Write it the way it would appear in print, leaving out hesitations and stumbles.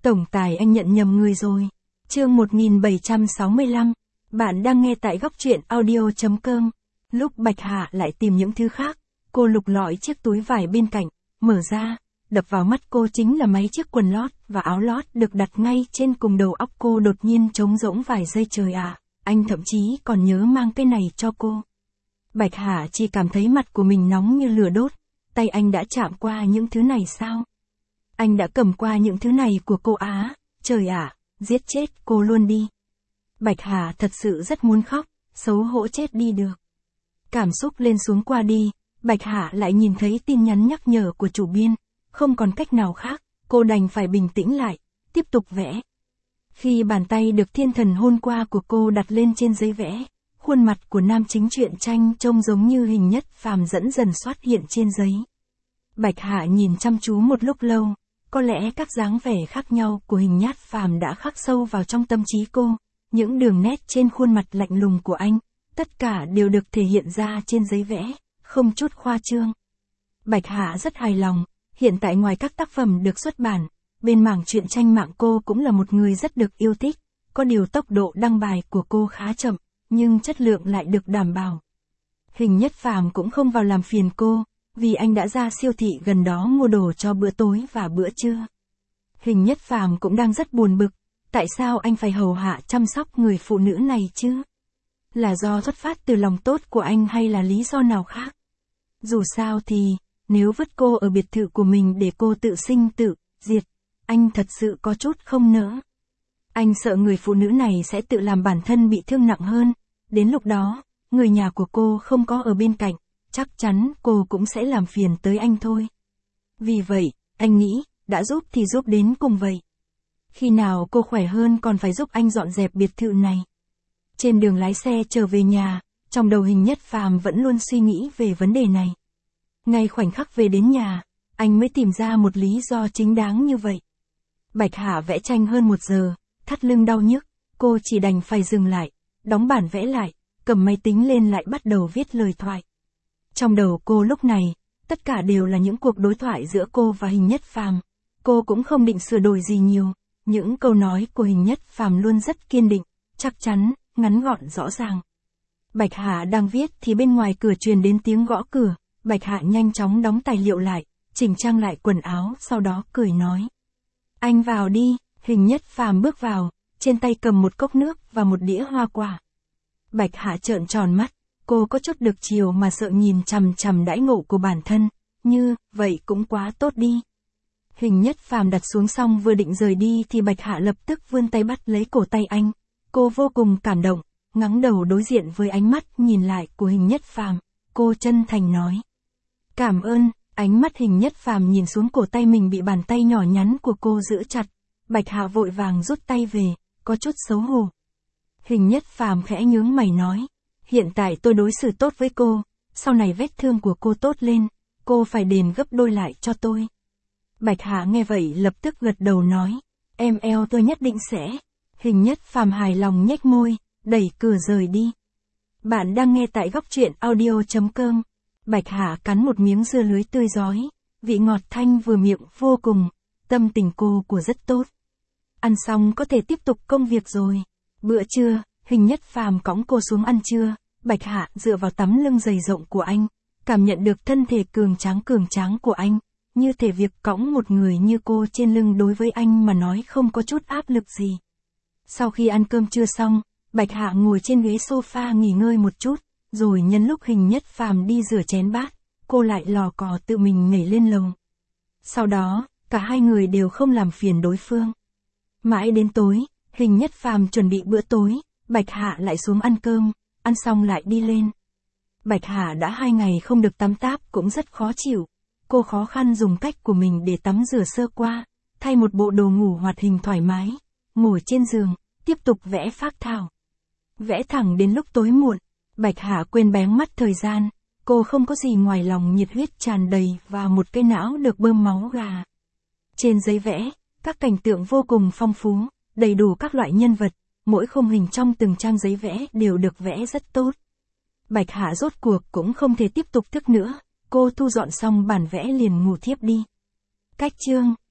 Tổng tài anh nhận nhầm người rồi. Chương 1765. Bạn đang nghe tại góc truyện audio.com. Lúc Bạch Hạ lại tìm những thứ khác, cô lục lọi chiếc túi vải bên cạnh, mở ra, đập vào mắt cô chính là mấy chiếc quần lót và áo lót được đặt ngay trên cùng đầu óc cô đột nhiên trống rỗng vài giây trời ạ. Anh thậm chí còn nhớ mang cái này cho cô. Bạch Hạ chỉ cảm thấy mặt của mình nóng như lửa đốt, tay anh đã chạm qua những thứ này sao? Anh đã cầm qua những thứ này của cô á, trời ạ, giết chết cô luôn đi. Bạch Hà thật sự rất muốn khóc, xấu hổ chết đi được. Cảm xúc lên xuống qua đi, Bạch Hà lại nhìn thấy tin nhắn nhắc nhở của chủ biên, không còn cách nào khác, cô đành phải bình tĩnh lại, tiếp tục vẽ. Khi bàn tay được thiên thần hôn qua của cô đặt lên trên giấy vẽ, khuôn mặt của nam chính truyện tranh trông giống như Hình Nhất Phàm dẫn dần xuất hiện trên giấy. Bạch Hạ nhìn chăm chú một lúc lâu, có lẽ các dáng vẻ khác nhau của Hình Nhất Phàm đã khắc sâu vào trong tâm trí cô, những đường nét trên khuôn mặt lạnh lùng của anh, tất cả đều được thể hiện ra trên giấy vẽ, không chút khoa trương. Bạch Hạ rất hài lòng, hiện tại ngoài các tác phẩm được xuất bản, bên mảng truyện tranh mạng cô cũng là một người rất được yêu thích, có điều tốc độ đăng bài của cô khá chậm, nhưng chất lượng lại được đảm bảo. Hình Nhất Phàm cũng không vào làm phiền cô, vì anh đã ra siêu thị gần đó mua đồ cho bữa tối và bữa trưa. Hình Nhất Phàm cũng đang rất buồn bực, tại sao anh phải hầu hạ chăm sóc người phụ nữ này chứ? Là do xuất phát từ lòng tốt của anh hay là lý do nào khác? Dù sao thì, nếu vứt cô ở biệt thự của mình để cô tự sinh tự diệt, anh thật sự có chút không nỡ. Anh sợ người phụ nữ này sẽ tự làm bản thân bị thương nặng hơn, đến lúc đó, người nhà của cô không có ở bên cạnh, chắc chắn cô cũng sẽ làm phiền tới anh thôi. Vì vậy, anh nghĩ, đã giúp thì giúp đến cùng vậy. Khi nào cô khỏe hơn còn phải giúp anh dọn dẹp biệt thự này. Trên đường lái xe trở về nhà, trong đầu Hình Nhất Phàm vẫn luôn suy nghĩ về vấn đề này. Ngay khoảnh khắc về đến nhà, anh mới tìm ra một lý do chính đáng như vậy. Bạch Hạ vẽ tranh hơn 1 giờ, thắt lưng đau nhức, cô chỉ đành phải dừng lại, đóng bản vẽ lại, cầm máy tính lên lại bắt đầu viết lời thoại. Trong đầu cô lúc này, tất cả đều là những cuộc đối thoại giữa cô và Hình Nhất Phàm. Cô cũng không định sửa đổi gì nhiều, những câu nói của Hình Nhất Phàm luôn rất kiên định, chắc chắn, ngắn gọn rõ ràng. Bạch Hạ đang viết thì bên ngoài cửa truyền đến tiếng gõ cửa, Bạch Hạ nhanh chóng đóng tài liệu lại, chỉnh trang lại quần áo, sau đó cười nói. Anh vào đi. Hình Nhất Phàm bước vào, trên tay cầm một cốc nước và một đĩa hoa quả. Bạch Hạ trợn tròn mắt, cô có chút được chiều mà sợ nhìn chằm chằm đãi ngộ của bản thân, như, vậy cũng quá tốt đi. Hình Nhất Phàm đặt xuống xong vừa định rời đi thì Bạch Hạ lập tức vươn tay bắt lấy cổ tay anh, cô vô cùng cảm động, ngẩng đầu đối diện với ánh mắt nhìn lại của Hình Nhất Phàm, cô chân thành nói. Cảm ơn, ánh mắt Hình Nhất Phàm nhìn xuống cổ tay mình bị bàn tay nhỏ nhắn của cô giữ chặt. Bạch Hạ vội vàng rút tay về, có chút xấu hổ. Hình Nhất Phàm khẽ nhướng mày nói, hiện tại tôi đối xử tốt với cô, sau này vết thương của cô tốt lên, cô phải đền gấp đôi lại cho tôi. Bạch Hạ nghe vậy lập tức gật đầu nói, em eo tôi nhất định sẽ. Hình Nhất Phàm hài lòng nhếch môi, đẩy cửa rời đi. Bạn đang nghe tại góc truyện audio.com. Bạch Hạ cắn một miếng dưa lưới tươi rói, vị ngọt thanh vừa miệng vô cùng, tâm tình cô của rất tốt. Ăn xong có thể tiếp tục công việc rồi. Bữa trưa, Hình Nhất Phàm cõng cô xuống ăn trưa, Bạch Hạ dựa vào tấm lưng dày rộng của anh, cảm nhận được thân thể cường tráng của anh, như thể việc cõng một người như cô trên lưng đối với anh mà nói không có chút áp lực gì. Sau khi ăn cơm trưa xong, Bạch Hạ ngồi trên ghế sofa nghỉ ngơi một chút, rồi nhân lúc Hình Nhất Phàm đi rửa chén bát, cô lại lò cò tự mình nhảy lên lầu. Sau đó, cả hai người đều không làm phiền đối phương. Mãi đến tối, Hình Nhất Phàm chuẩn bị bữa tối, Bạch Hạ lại xuống ăn cơm, ăn xong lại đi lên. Bạch Hạ đã 2 ngày không được tắm táp cũng rất khó chịu. Cô khó khăn dùng cách của mình để tắm rửa sơ qua, thay một bộ đồ ngủ hoạt hình thoải mái, ngồi trên giường, tiếp tục vẽ phác thảo. Vẽ thẳng đến lúc tối muộn, Bạch Hạ quên bén mất thời gian, cô không có gì ngoài lòng nhiệt huyết tràn đầy và một cái não được bơm máu gà. Trên giấy vẽ, các cảnh tượng vô cùng phong phú, đầy đủ các loại nhân vật, mỗi khung hình trong từng trang giấy vẽ đều được vẽ rất tốt. Bạch Hạ rốt cuộc cũng không thể tiếp tục thức nữa, cô thu dọn xong bản vẽ liền ngủ thiếp đi. Cách chương